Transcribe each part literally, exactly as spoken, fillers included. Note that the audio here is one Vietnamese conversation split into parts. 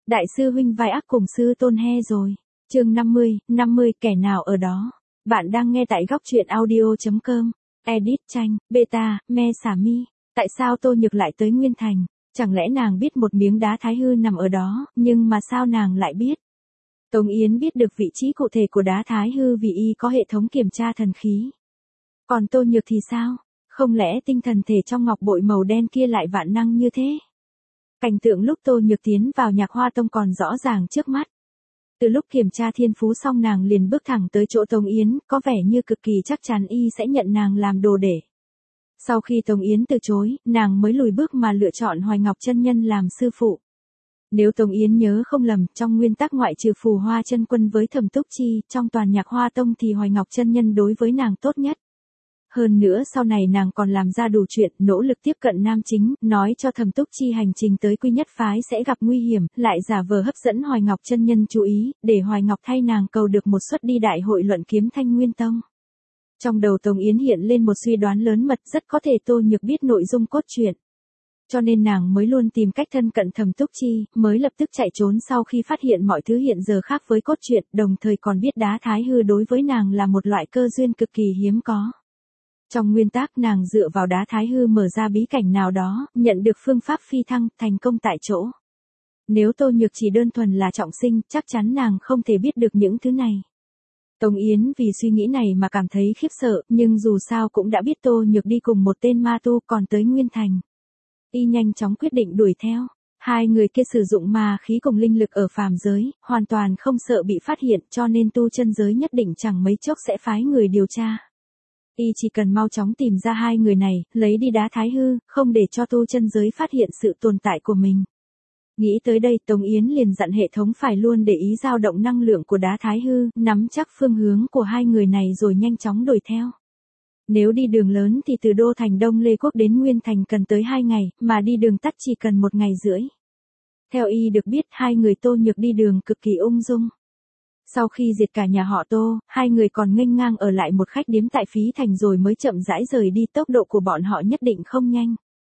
Đại sư huynh vai ác cùng sư tôn he rồi. Chương năm mươi, năm mươi kẻ nào ở đó. Bạn đang nghe tại góc truyện audio.com. Edit tranh, beta, me xả mi. Tại sao Tô Nhược lại tới Nguyên Thành? Chẳng lẽ nàng biết một miếng đá thái hư nằm ở đó, nhưng mà sao nàng lại biết? Tống Yến biết được vị trí cụ thể của đá thái hư vì y có hệ thống kiểm tra thần khí. Còn Tô Nhược thì sao? Không lẽ tinh thần thể trong ngọc bội màu đen kia lại vạn năng như thế? Cảnh tượng lúc Tô Nhược tiến vào Nhạc Hoa Tông còn rõ ràng trước mắt. Từ lúc kiểm tra thiên phú xong nàng liền bước thẳng tới chỗ Tống Yến, có vẻ như cực kỳ chắc chắn y sẽ nhận nàng làm đồ để. Sau khi Tống Yến từ chối, nàng mới lùi bước mà lựa chọn Hoài Ngọc chân nhân làm sư phụ. Nếu Tống Yến nhớ không lầm, trong nguyên tắc ngoại trừ Phù Hoa chân quân với Thẩm Túc Chi, trong toàn Nhạc Hoa Tông thì Hoài Ngọc chân nhân đối với nàng tốt nhất. Hơn nữa sau này nàng còn làm ra đủ chuyện, nỗ lực tiếp cận nam chính, nói cho Thẩm Túc Chi hành trình tới Quy Nhất Phái sẽ gặp nguy hiểm, lại giả vờ hấp dẫn Hoài Ngọc chân nhân chú ý, để Hoài Ngọc thay nàng cầu được một suất đi đại hội luận kiếm Thanh Nguyên Tông. Trong đầu Tống Yến hiện lên một suy đoán lớn mật, rất có thể Tô Nhược biết nội dung cốt truyện. Cho nên nàng mới luôn tìm cách thân cận Thẩm Túc Chi, mới lập tức chạy trốn sau khi phát hiện mọi thứ hiện giờ khác với cốt truyện, đồng thời còn biết đá thái hư đối với nàng là một loại cơ duyên cực kỳ hiếm có. Trong nguyên tắc nàng dựa vào đá thái hư mở ra bí cảnh nào đó, nhận được phương pháp phi thăng, thành công tại chỗ. Nếu Tô Nhược chỉ đơn thuần là trọng sinh, chắc chắn nàng không thể biết được những thứ này. Tống Yến vì suy nghĩ này mà cảm thấy khiếp sợ, nhưng dù sao cũng đã biết Tô Nhược đi cùng một tên ma tu còn tới Nguyên Thành. Y nhanh chóng quyết định đuổi theo. Hai người kia sử dụng ma khí cùng linh lực ở phàm giới, hoàn toàn không sợ bị phát hiện, cho nên tu chân giới nhất định chẳng mấy chốc sẽ phái người điều tra. Y chỉ cần mau chóng tìm ra hai người này, lấy đi đá thái hư, không để cho tu chân giới phát hiện sự tồn tại của mình. Nghĩ tới đây, Tống Yến liền dặn hệ thống phải luôn để ý dao động năng lượng của đá thái hư, nắm chắc phương hướng của hai người này rồi nhanh chóng đuổi theo. Nếu đi đường lớn thì từ Đô Thành Đông Lê Quốc đến Nguyên Thành cần tới hai ngày, mà đi đường tắt chỉ cần một ngày rưỡi. Theo y được biết, hai người Tô Nhược đi đường cực kỳ ung dung. Sau khi diệt cả nhà họ Tô, hai người còn nghênh ngang ở lại một khách điếm tại Phí Thành rồi mới chậm rãi rời đi, tốc độ của bọn họ nhất định không nhanh.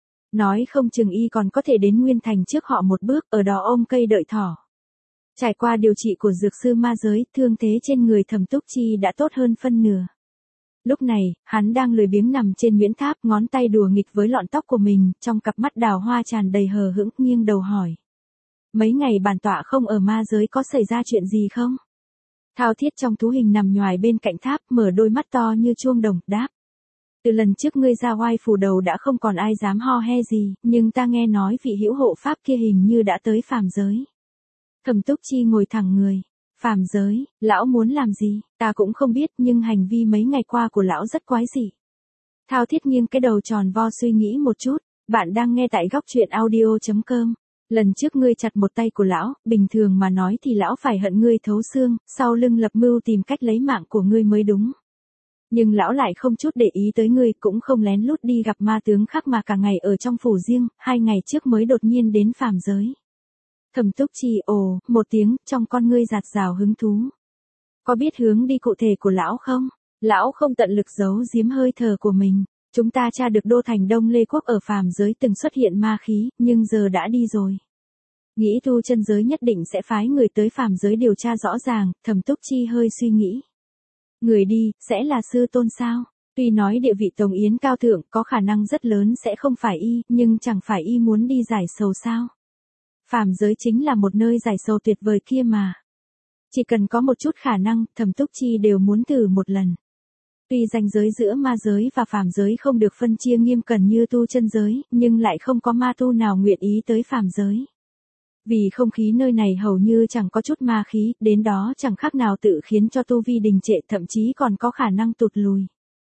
Nói không chừng y còn có thể đến Nguyên Thành trước họ một bước, ở đó ôm cây đợi thỏ. Trải qua điều trị của dược sư ma giới, thương thế trên người Thẩm Túc Chi đã tốt hơn phân nửa. Lúc này, hắn đang lười biếng nằm trên Nguyễn Tháp, ngón tay đùa nghịch với lọn tóc của mình, trong cặp mắt đào hoa tràn đầy hờ hững, nghiêng đầu hỏi. Mấy ngày bản tọa không ở ma giới có xảy ra chuyện gì không? Thao Thiết trong thú hình nằm nhoài bên cạnh tháp, mở đôi mắt to như chuông đồng, đáp. Từ lần trước ngươi ra oai phủ đầu đã không còn ai dám ho he gì, nhưng ta nghe nói vị hữu hộ pháp kia hình như đã tới phàm giới. Thẩm Túc Chi ngồi thẳng người. Phàm giới, lão muốn làm gì, ta cũng không biết, nhưng hành vi mấy ngày qua của lão rất quái dị. Thao Thiết nghiêng cái đầu tròn vo suy nghĩ một chút, bạn đang nghe tại góc truyện audio.com. Lần trước ngươi chặt một tay của lão, bình thường mà nói thì lão phải hận ngươi thấu xương, sau lưng lập mưu tìm cách lấy mạng của ngươi mới đúng. Nhưng lão lại không chút để ý tới ngươi, cũng không lén lút đi gặp ma tướng khác mà cả ngày ở trong phủ riêng, hai ngày trước mới đột nhiên đến phàm giới. Thẩm Túc Chi ồ, một tiếng, trong con ngươi giạt rào hứng thú. Có biết hướng đi cụ thể của lão không? Lão không tận lực giấu giếm hơi thở của mình. Chúng ta tra được Đô Thành Đông Lê Quốc ở phàm giới từng xuất hiện ma khí, nhưng giờ đã đi rồi. Nghĩ tu chân giới nhất định sẽ phái người tới phàm giới điều tra rõ ràng, Thẩm Túc Chi hơi suy nghĩ. Người đi, sẽ là sư tôn sao? Tuy nói địa vị Tống Yến cao thượng, có khả năng rất lớn sẽ không phải y, nhưng chẳng phải y muốn đi giải sầu sao? Phàm giới chính là một nơi giải sầu tuyệt vời kia mà. Chỉ cần có một chút khả năng, Thẩm Túc Chi đều muốn thử một lần. Tuy ranh giới giữa ma giới và phàm giới không được phân chia nghiêm cẩn như tu chân giới, nhưng lại không có ma tu nào nguyện ý tới phàm giới. Vì không khí nơi này hầu như chẳng có chút ma khí, đến đó chẳng khác nào tự khiến cho tu vi đình trệ, thậm chí còn có khả năng tụt lùi.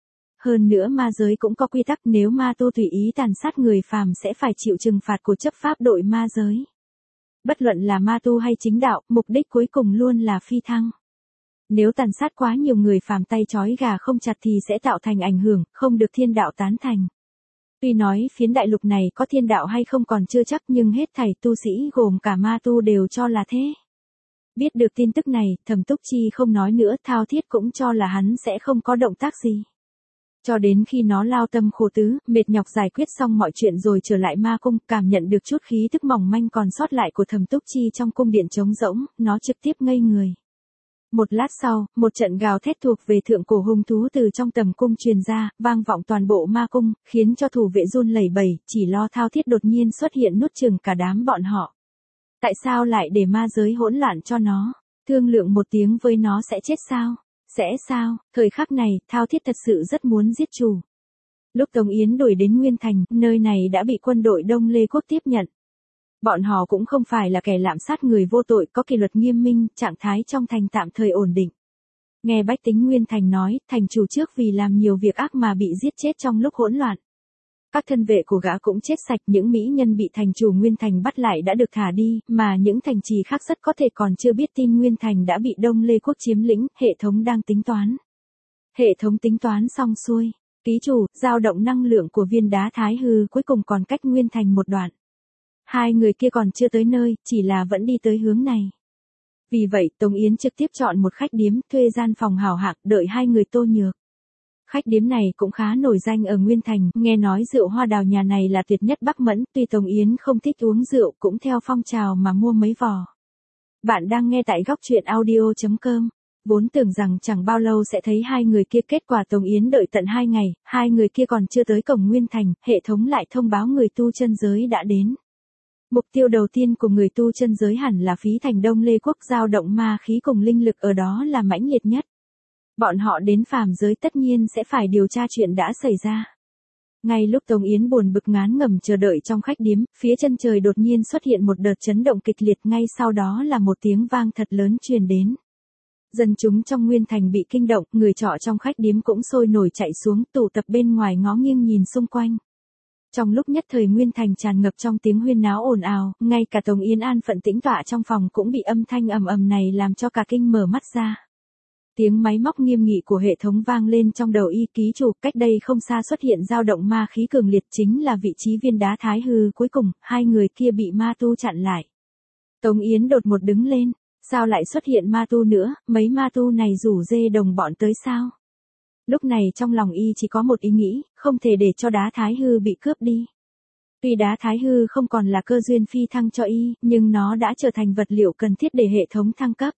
Hơn nữa ma giới cũng có quy tắc, nếu ma tu tùy ý tàn sát người phàm sẽ phải chịu trừng phạt của chấp pháp đội ma giới. Bất luận là ma tu hay chính đạo, mục đích cuối cùng luôn là phi thăng. Nếu tàn sát quá nhiều người phàm tay trói gà không chặt thì sẽ tạo thành ảnh hưởng, không được thiên đạo tán thành. Tuy nói phiến đại lục này có thiên đạo hay không còn chưa chắc, nhưng hết thảy tu sĩ gồm cả ma tu đều cho là thế. Biết được tin tức này, Thẩm Túc Chi không nói nữa, Thao Thiết cũng cho là hắn sẽ không có động tác gì. Cho đến khi nó lao tâm khổ tứ, mệt nhọc giải quyết xong mọi chuyện rồi trở lại ma cung, cảm nhận được chút khí tức mỏng manh còn sót lại của Thẩm Túc Chi trong cung điện trống rỗng, nó trực tiếp ngây người. Một lát sau, một trận gào thét thuộc về thượng cổ hung thú từ trong tầm cung truyền ra, vang vọng toàn bộ ma cung, khiến cho thủ vệ run lẩy bẩy, chỉ lo Thao Thiết đột nhiên xuất hiện nuốt chửng cả đám bọn họ. Tại sao lại để ma giới hỗn loạn cho nó? Thương lượng một tiếng với nó sẽ chết sao? Sẽ sao? Thời khắc này, Thao Thiết thật sự rất muốn giết chủ. Lúc Tống Yến đuổi đến Nguyên Thành, nơi này đã bị quân đội Đông Lê Quốc tiếp nhận. Bọn họ cũng không phải là kẻ lạm sát người vô tội, có kỷ luật nghiêm minh, trạng thái trong thành tạm thời ổn định. Nghe bách tính Nguyên Thành nói, thành chủ trước vì làm nhiều việc ác mà bị giết chết trong lúc hỗn loạn. Các thân vệ của gã cũng chết sạch, những mỹ nhân bị thành chủ Nguyên Thành bắt lại đã được thả đi, mà những thành trì khác rất có thể còn chưa biết tin Nguyên Thành đã bị Đông Lê Quốc chiếm lĩnh, hệ thống đang tính toán. Hệ thống tính toán xong xuôi, ký chủ, dao động năng lượng của viên đá Thái Hư cuối cùng còn cách Nguyên Thành một đoạn. Hai người kia còn chưa tới nơi, chỉ là vẫn đi tới hướng này. Vì vậy, Tống Yến trực tiếp chọn một khách điếm, thuê gian phòng hào hạng, đợi hai người Tô Nhược. Khách điếm này cũng khá nổi danh ở Nguyên Thành, nghe nói rượu hoa đào nhà này là tuyệt nhất Bắc Mẫn, tuy Tống Yến không thích uống rượu cũng theo phong trào mà mua mấy vò. Bạn đang nghe tại góc truyện audio chấm com. Vốn tưởng rằng chẳng bao lâu sẽ thấy hai người kia, kết quả Tống Yến đợi tận hai ngày, hai người kia còn chưa tới cổng Nguyên Thành, hệ thống lại thông báo người tu chân giới đã đến. Mục tiêu đầu tiên của người tu chân giới hẳn là phí thành Đông Lê Quốc, dao động ma khí cùng linh lực ở đó là mãnh liệt nhất. Bọn họ đến phàm giới tất nhiên sẽ phải điều tra chuyện đã xảy ra. Ngay lúc Tống Yến buồn bực ngán ngẩm chờ đợi trong khách điếm, phía chân trời đột nhiên xuất hiện một đợt chấn động kịch liệt, ngay sau đó là một tiếng vang thật lớn truyền đến. Dân chúng trong Nguyên Thành bị kinh động, người trọ trong khách điếm cũng sôi nổi chạy xuống, tụ tập bên ngoài ngó nghiêng nhìn xung quanh. Trong lúc nhất thời Nguyên Thành tràn ngập trong tiếng huyên náo ồn ào, ngay cả Tống Yến an phận tĩnh tọa trong phòng cũng bị âm thanh ầm ầm này làm cho cả kinh mở mắt ra. Tiếng máy móc nghiêm nghị của hệ thống vang lên trong đầu y, ký chủ, cách đây không xa xuất hiện dao động ma khí cường liệt, chính là vị trí viên đá Thái Hư cuối cùng, hai người kia bị ma tu chặn lại. Tống Yến đột một đứng lên, sao lại xuất hiện ma tu nữa, mấy ma tu này rủ dê đồng bọn tới sao? Lúc này trong lòng y chỉ có một ý nghĩ, không thể để cho đá Thái Hư bị cướp đi. Tuy đá Thái Hư không còn là cơ duyên phi thăng cho y, nhưng nó đã trở thành vật liệu cần thiết để hệ thống thăng cấp.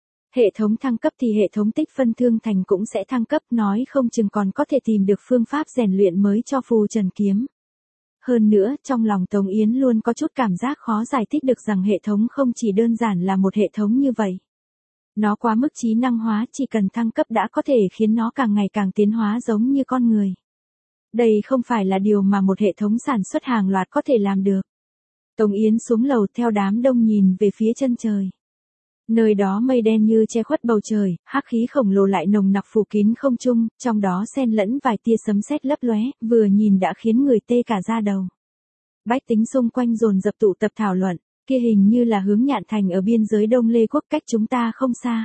Hệ thống thăng cấp thì hệ thống tích phân thương thành cũng sẽ thăng cấp, nói không chừng còn có thể tìm được phương pháp rèn luyện mới cho phù trần kiếm. Hơn nữa, trong lòng Tống Yến luôn có chút cảm giác khó giải thích được rằng hệ thống không chỉ đơn giản là một hệ thống như vậy. Nó quá mức trí năng hóa, chỉ cần thăng cấp đã có thể khiến nó càng ngày càng tiến hóa giống như con người. Đây không phải là điều mà một hệ thống sản xuất hàng loạt có thể làm được. Tống Yến xuống lầu theo đám đông nhìn về phía chân trời. Nơi đó mây đen như che khuất bầu trời, hắc khí khổng lồ lại nồng nặc phủ kín không trung, trong đó xen lẫn vài tia sấm sét lấp lóe, vừa nhìn đã khiến người tê cả da đầu. Bách tính xung quanh dồn dập tụ tập thảo luận, kia hình như là hướng Nhạn Thành ở biên giới Đông Lê Quốc, cách chúng ta không xa.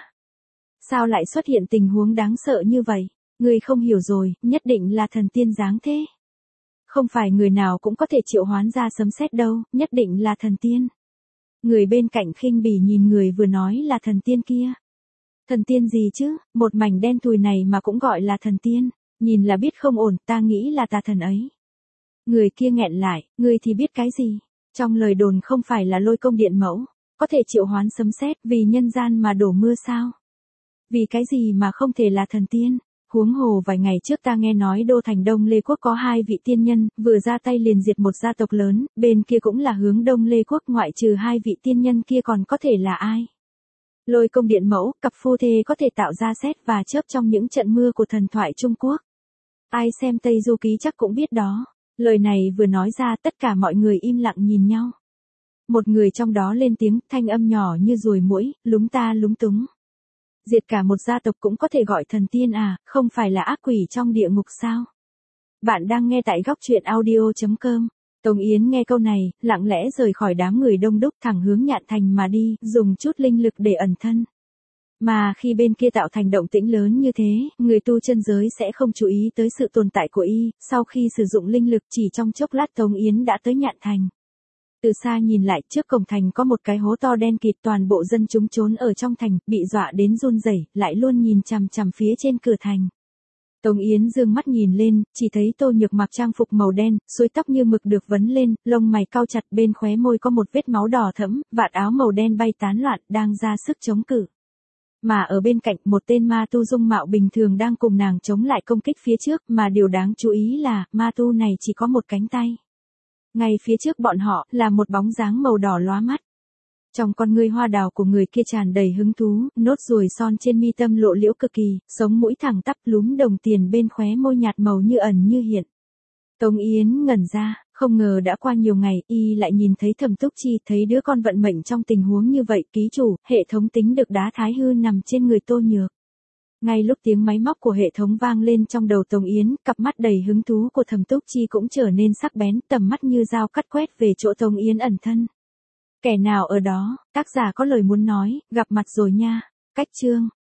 Sao lại xuất hiện tình huống đáng sợ như vậy? Người không hiểu rồi, nhất định là thần tiên dáng thế. Không phải người nào cũng có thể triệu hoán ra sấm sét đâu, nhất định là thần tiên. Người bên cạnh khinh bỉ nhìn người vừa nói là thần tiên kia. Thần tiên gì chứ, một mảnh đen thui này mà cũng gọi là thần tiên, nhìn là biết không ổn, ta nghĩ là tà thần ấy. Người kia nghẹn lại, người thì biết cái gì? Trong lời đồn không phải là Lôi Công Điện Mẫu, có thể triệu hoán sấm sét vì nhân gian mà đổ mưa sao? Vì cái gì mà không thể là thần tiên? Huống hồ vài ngày trước ta nghe nói đô thành Đông Lê Quốc có hai vị tiên nhân, vừa ra tay liền diệt một gia tộc lớn, bên kia cũng là hướng Đông Lê Quốc, ngoại trừ hai vị tiên nhân kia còn có thể là ai? Lôi Công Điện Mẫu, cặp phu thê có thể tạo ra sét và chớp trong những trận mưa của thần thoại Trung Quốc. Ai xem Tây Du Ký chắc cũng biết đó. Lời này vừa nói ra tất cả mọi người im lặng nhìn nhau. Một người trong đó lên tiếng, thanh âm nhỏ như ruồi muỗi, lúng ta lúng túng. Diệt cả một gia tộc cũng có thể gọi thần tiên à, không phải là ác quỷ trong địa ngục sao? Bạn đang nghe tại góc truyện audio chấm com. Tống Yến nghe câu này, lặng lẽ rời khỏi đám người đông đúc thẳng hướng Nhạn Thành mà đi, dùng chút linh lực để ẩn thân. Mà khi bên kia tạo thành động tĩnh lớn như thế, người tu chân giới sẽ không chú ý tới sự tồn tại của y, sau khi sử dụng linh lực chỉ trong chốc lát Tống Yến đã tới Nhạn Thành. Từ xa nhìn lại, trước cổng thành có một cái hố to đen kịt, toàn bộ dân chúng trốn ở trong thành, bị dọa đến run rẩy, lại luôn nhìn chằm chằm phía trên cửa thành. Tống Yến dương mắt nhìn lên, chỉ thấy Tô Nhược mặc trang phục màu đen, xuôi tóc như mực được vấn lên, lông mày cau chặt, bên khóe môi có một vết máu đỏ thẫm, vạt áo màu đen bay tán loạn, đang ra sức chống cự. Mà ở bên cạnh, một tên ma tu dung mạo bình thường đang cùng nàng chống lại công kích phía trước, mà điều đáng chú ý là, ma tu này chỉ có một cánh tay. Ngay phía trước bọn họ, là một bóng dáng màu đỏ lóa mắt. Trong con ngươi hoa đào của người kia tràn đầy hứng thú, nốt ruồi son trên mi tâm lộ liễu cực kỳ, sống mũi thẳng tắp, lúm đồng tiền bên khóe môi nhạt màu như ẩn như hiện. Tống Yến ngẩn ra, không ngờ đã qua nhiều ngày, y lại nhìn thấy Thẩm Túc Chi, thấy đứa con vận mệnh trong tình huống như vậy, ký chủ, hệ thống tính được đá thái hư nằm trên người Tô Nhược. Ngay lúc tiếng máy móc của hệ thống vang lên trong đầu Tống Yến, cặp mắt đầy hứng thú của Thẩm Túc Chi cũng trở nên sắc bén, tầm mắt như dao cắt quét về chỗ Tống Yến ẩn thân. Kẻ nào ở đó, tác giả có lời muốn nói, gặp mặt rồi nha. Cách chương